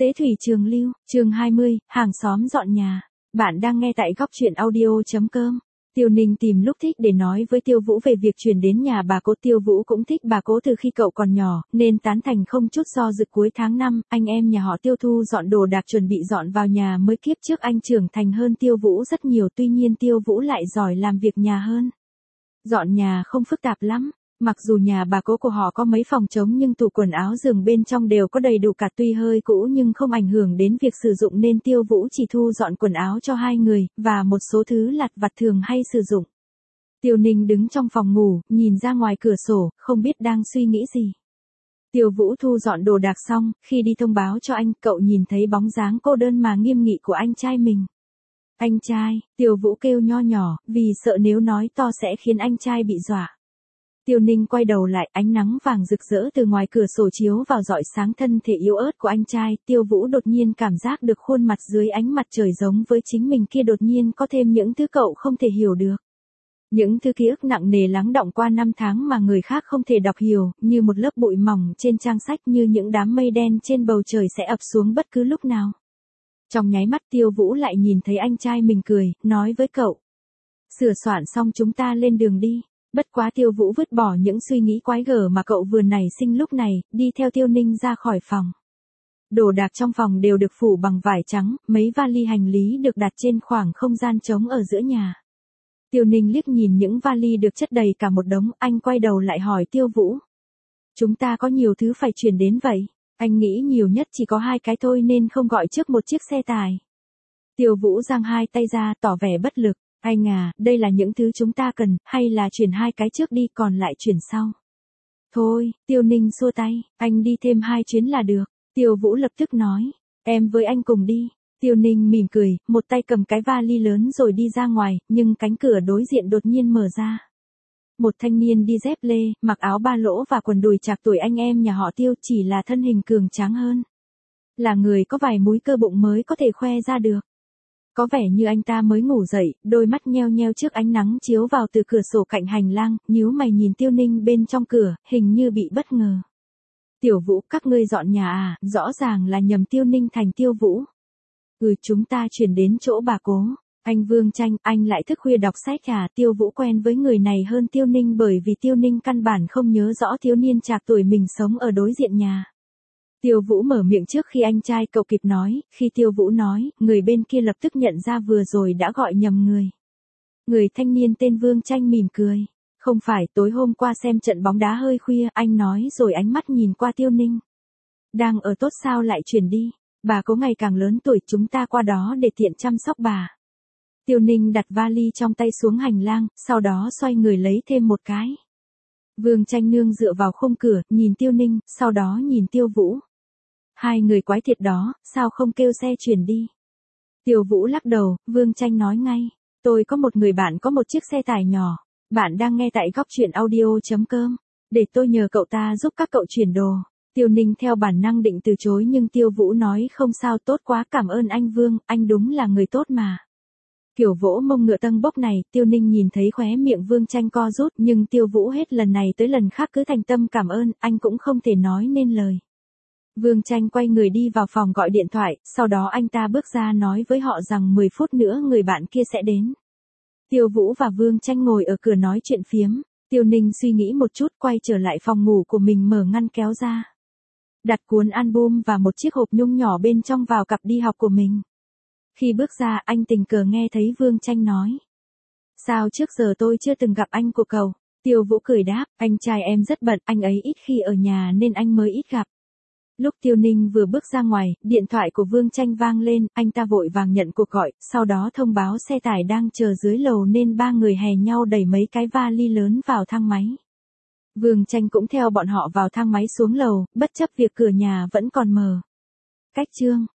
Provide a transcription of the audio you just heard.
Tế thủy trường lưu, chương 20, hàng xóm dọn nhà. Bạn đang nghe tại góc truyện audio.com. Tiêu Ninh tìm lúc thích để nói với Tiêu Vũ về việc chuyển đến nhà bà cố. Tiêu Vũ cũng thích bà cố từ khi cậu còn nhỏ, nên tán thành không chút do dự. Cuối tháng 5, anh em nhà họ Tiêu thu dọn đồ đạc chuẩn bị dọn vào nhà mới. Kiếp trước anh trưởng thành hơn Tiêu Vũ rất nhiều, tuy nhiên Tiêu Vũ lại giỏi làm việc nhà hơn. Dọn nhà không phức tạp lắm. Mặc dù nhà bà cố của họ có mấy phòng trống nhưng tủ quần áo giường bên trong đều có đầy đủ cả, tuy hơi cũ nhưng không ảnh hưởng đến việc sử dụng nên Tiêu Vũ chỉ thu dọn quần áo cho 2 người, và một số thứ lặt vặt thường hay sử dụng. Tiêu Ninh đứng trong phòng ngủ, nhìn ra ngoài cửa sổ, không biết đang suy nghĩ gì. Tiêu Vũ thu dọn đồ đạc xong, khi đi thông báo cho anh, cậu nhìn thấy bóng dáng cô đơn mà nghiêm nghị của anh trai mình. Anh trai, Tiêu Vũ kêu nho nhỏ, vì sợ nếu nói to sẽ khiến anh trai bị dọa. Tiêu Ninh quay đầu lại, ánh nắng vàng rực rỡ từ ngoài cửa sổ chiếu vào rọi sáng thân thể yếu ớt của anh trai. Tiêu Vũ đột nhiên cảm giác được khuôn mặt dưới ánh mặt trời giống với chính mình kia đột nhiên có thêm những thứ cậu không thể hiểu được. Những thứ ký ức nặng nề lắng đọng qua năm tháng mà người khác không thể đọc hiểu, như một lớp bụi mỏng trên trang sách, như những đám mây đen trên bầu trời sẽ ập xuống bất cứ lúc nào. Trong nháy mắt Tiêu Vũ lại nhìn thấy anh trai mình cười, nói với cậu. Sửa soạn xong chúng ta lên đường đi. Bất quá Tiêu Vũ vứt bỏ những suy nghĩ quái gở mà cậu vừa nảy sinh lúc này, đi theo Tiêu Ninh ra khỏi phòng. Đồ đạc trong phòng đều được phủ bằng vải trắng, mấy vali hành lý được đặt trên khoảng không gian trống ở giữa nhà. Tiêu Ninh liếc nhìn những vali được chất đầy cả một đống, anh quay đầu lại hỏi Tiêu Vũ. Chúng ta có nhiều thứ phải chuyển đến vậy? Anh nghĩ nhiều nhất chỉ có 2 cái thôi nên không gọi trước một chiếc xe tải. Tiêu Vũ giang 2 tay ra tỏ vẻ bất lực. Anh à, đây là những thứ chúng ta cần, hay là chuyển 2 cái trước đi còn lại chuyển sau? Thôi, Tiêu Ninh xua tay, anh đi thêm 2 chuyến là được. Tiêu Vũ lập tức nói, em với anh cùng đi. Tiêu Ninh mỉm cười, một tay cầm cái vali lớn rồi đi ra ngoài, nhưng cánh cửa đối diện đột nhiên mở ra. Một thanh niên đi dép lê, mặc áo ba lỗ và quần đùi chạc tuổi anh em nhà họ Tiêu, chỉ là thân hình cường tráng hơn. Là người có vài múi cơ bụng mới có thể khoe ra được. Có vẻ như anh ta mới ngủ dậy, đôi mắt nheo nheo trước ánh nắng chiếu vào từ cửa sổ cạnh hành lang, nhíu mày nhìn Tiêu Ninh bên trong cửa, hình như bị bất ngờ. Tiểu Vũ, các ngươi dọn nhà à? Rõ ràng là nhầm Tiêu Ninh thành Tiêu Vũ. Chúng ta chuyển đến chỗ bà cố. Anh Vương Tranh, anh lại thức khuya đọc sách à? Tiêu Vũ quen với người này hơn Tiêu Ninh bởi vì Tiêu Ninh căn bản không nhớ rõ thiếu niên trạc tuổi mình sống ở đối diện nhà. Tiêu Vũ mở miệng trước khi anh trai cậu kịp nói, khi Tiêu Vũ nói, người bên kia lập tức nhận ra vừa rồi đã gọi nhầm người. Người thanh niên tên Vương Tranh mỉm cười. Không phải, tối hôm qua xem trận bóng đá hơi khuya, anh nói rồi ánh mắt nhìn qua Tiêu Ninh. Đang ở tốt sao lại chuyển đi? Bà cố ngày càng lớn tuổi, chúng ta qua đó để tiện chăm sóc bà. Tiêu Ninh đặt vali trong tay xuống hành lang, sau đó xoay người lấy thêm một cái. Vương Tranh nương dựa vào khung cửa, nhìn Tiêu Ninh, sau đó nhìn Tiêu Vũ. 2 người quái thiệt đó, sao không kêu xe chuyển đi? Tiêu Vũ lắc đầu, Vương Tranh nói ngay. Tôi có một người bạn có một chiếc xe tải nhỏ. Bạn đang nghe tại góc truyện audio.com. Để tôi nhờ cậu ta giúp các cậu chuyển đồ. Tiêu Ninh theo bản năng định từ chối nhưng Tiêu Vũ nói không sao, tốt quá, cảm ơn anh Vương, anh đúng là người tốt mà. Kiểu vỗ mông ngựa tâng bốc này, Tiêu Ninh nhìn thấy khóe miệng Vương Tranh co rút, nhưng Tiêu Vũ hết lần này tới lần khác cứ thành tâm cảm ơn, anh cũng không thể nói nên lời. Vương Tranh quay người đi vào phòng gọi điện thoại, sau đó anh ta bước ra nói với họ rằng 10 phút nữa người bạn kia sẽ đến. Tiêu Vũ và Vương Tranh ngồi ở cửa nói chuyện phiếm. Tiêu Ninh suy nghĩ một chút, quay trở lại phòng ngủ của mình, mở ngăn kéo ra. Đặt cuốn album và một chiếc hộp nhung nhỏ bên trong vào cặp đi học của mình. Khi bước ra, anh tình cờ nghe thấy Vương Tranh nói. Sao trước giờ tôi chưa từng gặp anh của cậu? Tiêu Vũ cười đáp, anh trai em rất bận, anh ấy ít khi ở nhà nên anh mới ít gặp. Lúc Tiêu Ninh vừa bước ra ngoài, điện thoại của Vương Tranh vang lên, anh ta vội vàng nhận cuộc gọi, sau đó thông báo xe tải đang chờ dưới lầu nên 3 người hè nhau đẩy mấy cái vali lớn vào thang máy. Vương Tranh cũng theo bọn họ vào thang máy xuống lầu, bất chấp việc cửa nhà vẫn còn mở. Cách chương